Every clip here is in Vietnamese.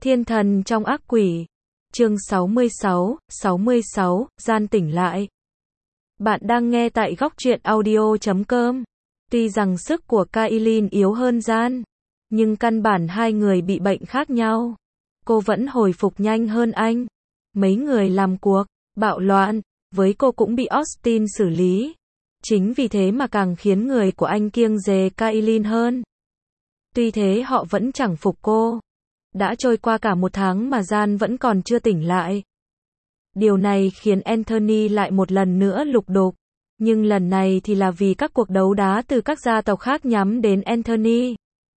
Thiên thần trong ác quỷ. Chương 66, Gian tỉnh lại. Bạn đang nghe tại góc truyện audio.com. Tuy rằng sức của Kailin yếu hơn Gian, nhưng căn bản hai người bị bệnh khác nhau. Cô vẫn hồi phục nhanh hơn anh. Mấy người làm cuộc, bạo loạn, với cô cũng bị Austin xử lý. Chính vì thế mà càng khiến người của anh kiêng dè Kailin hơn. Tuy thế họ vẫn chẳng phục cô. Đã trôi qua cả một tháng mà Gian vẫn còn chưa tỉnh lại. Điều này khiến Anthony lại một lần nữa lục đục. Nhưng lần này thì là vì các cuộc đấu đá từ các gia tộc khác nhắm đến Anthony.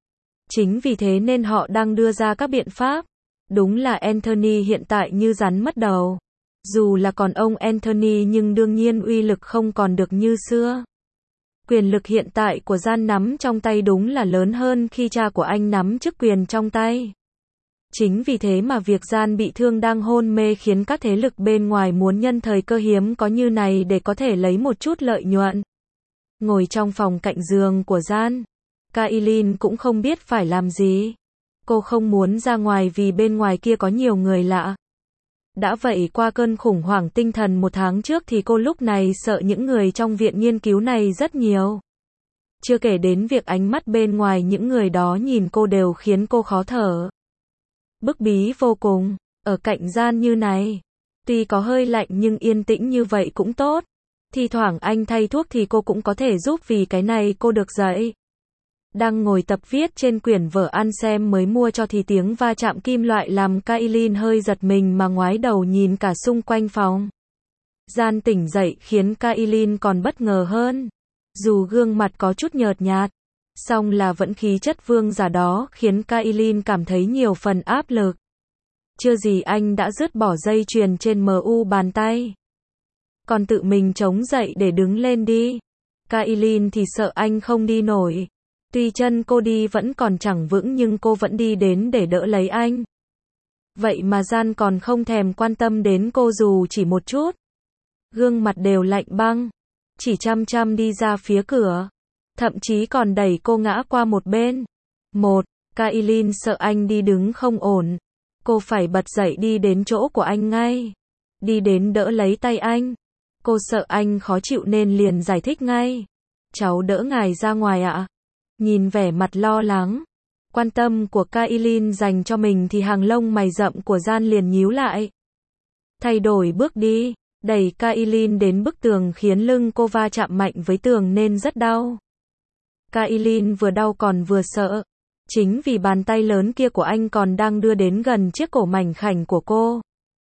Chính vì thế nên họ đang đưa ra các biện pháp. Đúng là Anthony hiện tại như rắn mất đầu. Dù là còn ông Anthony nhưng đương nhiên uy lực không còn được như xưa. Quyền lực hiện tại của Gian nắm trong tay đúng là lớn hơn khi cha của anh nắm chức quyền trong tay. Chính vì thế mà việc Gian bị thương đang hôn mê khiến các thế lực bên ngoài muốn nhân thời cơ hiếm có như này để có thể lấy một chút lợi nhuận. Ngồi trong phòng cạnh giường của Gian, Kailin cũng không biết phải làm gì. Cô không muốn ra ngoài vì bên ngoài kia có nhiều người lạ. Đã vậy qua cơn khủng hoảng tinh thần một tháng trước thì cô lúc này sợ những người trong viện nghiên cứu này rất nhiều. Chưa kể đến việc ánh mắt bên ngoài những người đó nhìn cô đều khiến cô khó thở. Bức bí vô cùng, ở cạnh Gian như này. Tuy có hơi lạnh nhưng yên tĩnh như vậy cũng tốt. Thi thoảng anh thay thuốc thì cô cũng có thể giúp vì cái này cô được dạy. Đang ngồi tập viết trên quyển vở Ansem mới mua cho thì tiếng va chạm kim loại làm Kailin hơi giật mình mà ngoái đầu nhìn cả xung quanh phòng. Gian tỉnh dậy khiến Kailin còn bất ngờ hơn. Dù gương mặt có chút nhợt nhạt, song là vẫn khí chất vương giả đó khiến Kailin cảm thấy nhiều phần áp lực. Chưa gì anh đã dứt bỏ dây chuyền trên mu bàn tay. Còn tự mình chống dậy để đứng lên đi. Kailin thì sợ anh không đi nổi. Tuy chân cô đi vẫn còn chẳng vững nhưng cô vẫn đi đến để đỡ lấy anh. Vậy mà Gian còn không thèm quan tâm đến cô dù chỉ một chút. Gương mặt đều lạnh băng. Chỉ chăm chăm đi ra phía cửa. Thậm chí còn đẩy cô ngã qua một bên. Kailin sợ anh đi đứng không ổn. Cô phải bật dậy đi đến chỗ của anh ngay. Đi đến đỡ lấy tay anh. Cô sợ anh khó chịu nên liền giải thích ngay. Cháu đỡ ngài ra ngoài ạ. Nhìn vẻ mặt lo lắng, quan tâm của Kailin dành cho mình thì hàng lông mày rậm của Gian liền nhíu lại. Thay đổi bước đi, đẩy Kailin đến bức tường khiến lưng cô va chạm mạnh với tường nên rất đau. Kailin vừa đau còn vừa sợ. Chính vì bàn tay lớn kia của anh còn đang đưa đến gần chiếc cổ mảnh khảnh của cô.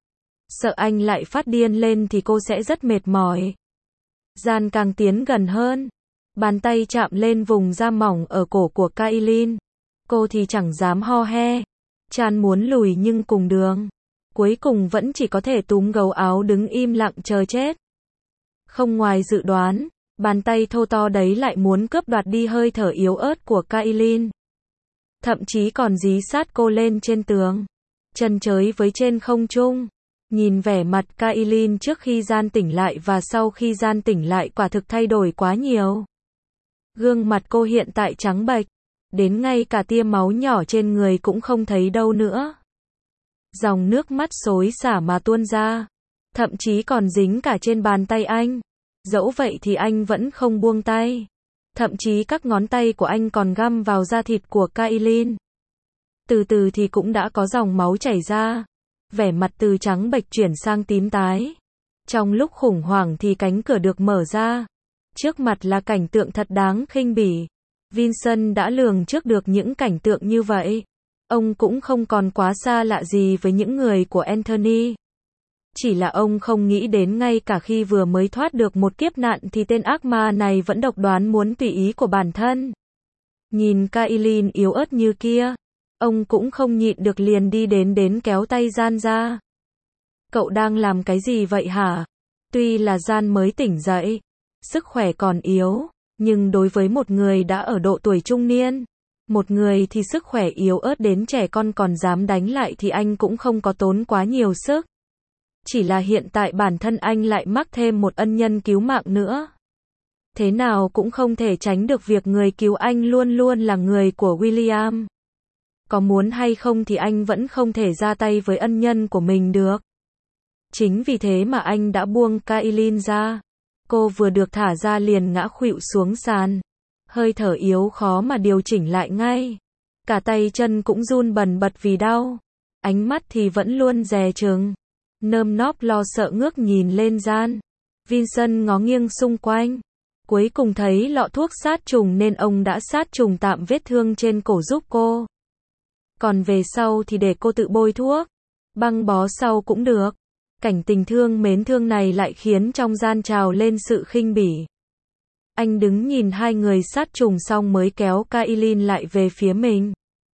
Sợ anh lại phát điên lên thì cô sẽ rất mệt mỏi. Gian càng tiến gần hơn. Bàn tay chạm lên vùng da mỏng ở cổ của Kailin. Cô thì chẳng dám ho he. Chan muốn lùi nhưng cùng đường. Cuối cùng vẫn chỉ có thể túm gấu áo đứng im lặng chờ chết. Không ngoài dự đoán, bàn tay thô to đấy lại muốn cướp đoạt đi hơi thở yếu ớt của Kailin. Thậm chí còn dí sát cô lên trên tường. Chân chới với trên không trung. Nhìn vẻ mặt Kailin trước khi Gian tỉnh lại và sau khi Gian tỉnh lại quả thực thay đổi quá nhiều. Gương mặt cô hiện tại trắng bệch, đến ngay cả tia máu nhỏ trên người cũng không thấy đâu nữa. Dòng nước mắt xối xả mà tuôn ra, thậm chí còn dính cả trên bàn tay anh. Dẫu vậy thì anh vẫn không buông tay. Thậm chí các ngón tay của anh còn găm vào da thịt của Kailin. Từ từ thì cũng đã có dòng máu chảy ra. Vẻ mặt từ trắng bệch chuyển sang tím tái. Trong lúc khủng hoảng thì cánh cửa được mở ra. Trước mặt là cảnh tượng thật đáng khinh bỉ. Vincent đã lường trước được những cảnh tượng như vậy. Ông cũng không còn quá xa lạ gì với những người của Anthony. Chỉ là ông không nghĩ đến ngay cả khi vừa mới thoát được một kiếp nạn thì tên ác ma này vẫn độc đoán muốn tùy ý của bản thân. Nhìn Kailin yếu ớt như kia, ông cũng không nhịn được liền đi đến kéo tay Gian ra. Cậu đang làm cái gì vậy hả? Tuy là Gian mới tỉnh dậy, sức khỏe còn yếu, nhưng đối với một người đã ở độ tuổi trung niên, một người thì sức khỏe yếu ớt đến trẻ con còn dám đánh lại thì anh cũng không có tốn quá nhiều sức. Chỉ là hiện tại bản thân anh lại mắc thêm một ân nhân cứu mạng nữa. Thế nào cũng không thể tránh được việc người cứu anh luôn luôn là người của William. Có muốn hay không thì anh vẫn không thể ra tay với ân nhân của mình được. Chính vì thế mà anh đã buông Kailin ra. Cô vừa được thả ra liền ngã khuỵu xuống sàn. Hơi thở yếu khó mà điều chỉnh lại ngay. Cả tay chân cũng run bần bật vì đau. Ánh mắt thì vẫn luôn dè chừng. Nơm nóp lo sợ ngước nhìn lên gian. Vincent ngó nghiêng xung quanh. Cuối cùng thấy lọ thuốc sát trùng nên ông đã sát trùng tạm vết thương trên cổ giúp cô. Còn về sau thì để cô tự bôi thuốc. Băng bó sau cũng được. Cảnh tình thương mến thương này lại khiến trong gian trào lên sự khinh bỉ. Anh đứng nhìn hai người sát trùng xong mới kéo Kailin lại về phía mình.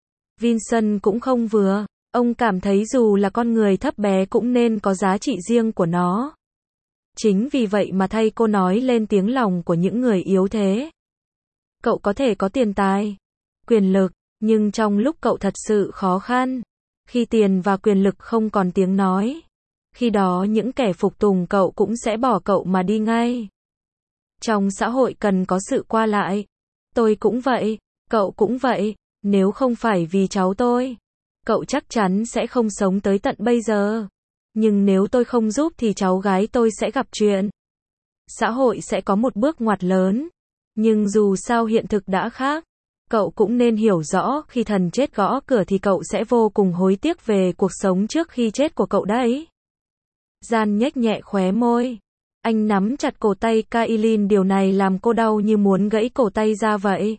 Vincent cũng không vừa. Ông cảm thấy dù là con người thấp bé cũng nên có giá trị riêng của nó. Chính vì vậy mà thay cô nói lên tiếng lòng của những người yếu thế. Cậu có thể có tiền tài, quyền lực, nhưng trong lúc cậu thật sự khó khăn, khi tiền và quyền lực không còn tiếng nói, khi đó những kẻ phục tùng cậu cũng sẽ bỏ cậu mà đi ngay. Trong xã hội cần có sự qua lại. Tôi cũng vậy, cậu cũng vậy, nếu không phải vì cháu tôi, cậu chắc chắn sẽ không sống tới tận bây giờ. Nhưng nếu tôi không giúp thì cháu gái tôi sẽ gặp chuyện. Xã hội sẽ có một bước ngoặt lớn. Nhưng dù sao hiện thực đã khác. Cậu cũng nên hiểu rõ khi thần chết gõ cửa thì cậu sẽ vô cùng hối tiếc về cuộc sống trước khi chết của cậu đấy. Gian nhếch nhẹ khóe môi. Anh nắm chặt cổ tay Kailin, điều này làm cô đau như muốn gãy cổ tay ra vậy.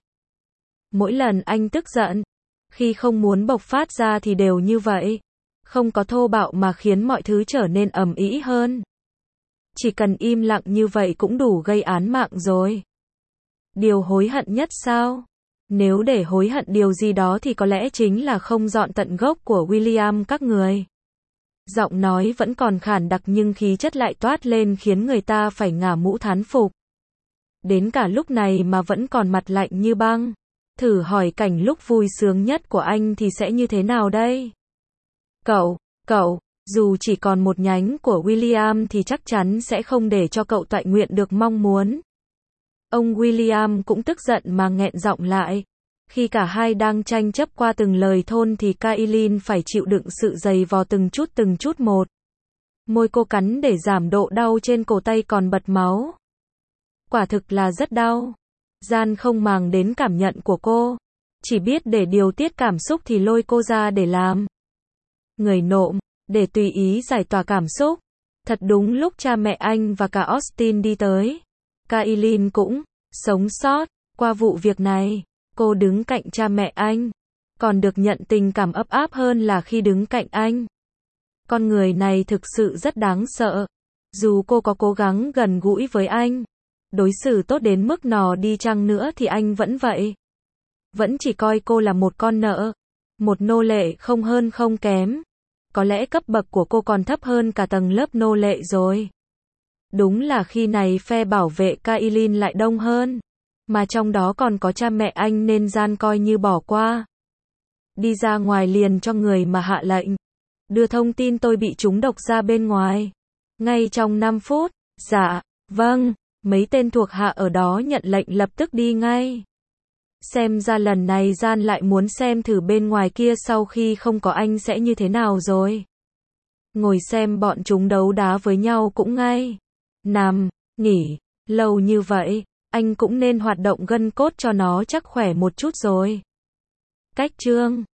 Mỗi lần anh tức giận, khi không muốn bộc phát ra thì đều như vậy. Không có thô bạo mà khiến mọi thứ trở nên ầm ĩ hơn. Chỉ cần im lặng như vậy cũng đủ gây án mạng rồi. Điều hối hận nhất sao? Nếu để hối hận điều gì đó thì có lẽ chính là không dọn tận gốc của William các người. Giọng nói vẫn còn khản đặc nhưng khí chất lại toát lên khiến người ta phải ngả mũ thán phục. Đến cả lúc này mà vẫn còn mặt lạnh như băng. Thử hỏi cảnh lúc vui sướng nhất của anh thì sẽ như thế nào đây? Cậu, dù chỉ còn một nhánh của William thì chắc chắn sẽ không để cho cậu toại nguyện được mong muốn. Ông William cũng tức giận mà nghẹn giọng lại. Khi cả hai đang tranh chấp qua từng lời thôn thì Kailin phải chịu đựng sự giày vò từng chút một. Môi cô cắn để giảm độ đau trên cổ tay còn bật máu. Quả thực là rất đau. Gian không màng đến cảm nhận của cô. Chỉ biết để điều tiết cảm xúc thì lôi cô ra để làm người nộm, để tùy ý giải tỏa cảm xúc. Thật đúng lúc cha mẹ anh và cả Austin đi tới. Kailin cũng sống sót qua vụ việc này. Cô đứng cạnh cha mẹ anh, còn được nhận tình cảm ấp áp hơn là khi đứng cạnh anh. Con người này thực sự rất đáng sợ. Dù cô có cố gắng gần gũi với anh, đối xử tốt đến mức nào đi chăng nữa thì anh vẫn vậy. Vẫn chỉ coi cô là một con nợ, một nô lệ không hơn không kém. Có lẽ cấp bậc của cô còn thấp hơn cả tầng lớp nô lệ rồi. Đúng là khi này phe bảo vệ Kailin lại đông hơn. Mà trong đó còn có cha mẹ anh nên Gian coi như bỏ qua. Đi ra ngoài liền cho người mà hạ lệnh. Đưa thông tin tôi bị trúng độc ra bên ngoài. Ngay trong 5 phút. Dạ, vâng. Mấy tên thuộc hạ ở đó nhận lệnh lập tức đi ngay. Xem ra lần này Gian lại muốn xem thử bên ngoài kia sau khi không có anh sẽ như thế nào rồi. Ngồi xem bọn chúng đấu đá với nhau cũng ngay. Nằm, nghỉ, lâu như vậy, anh cũng nên hoạt động gân cốt cho nó chắc khỏe một chút rồi. Cách chương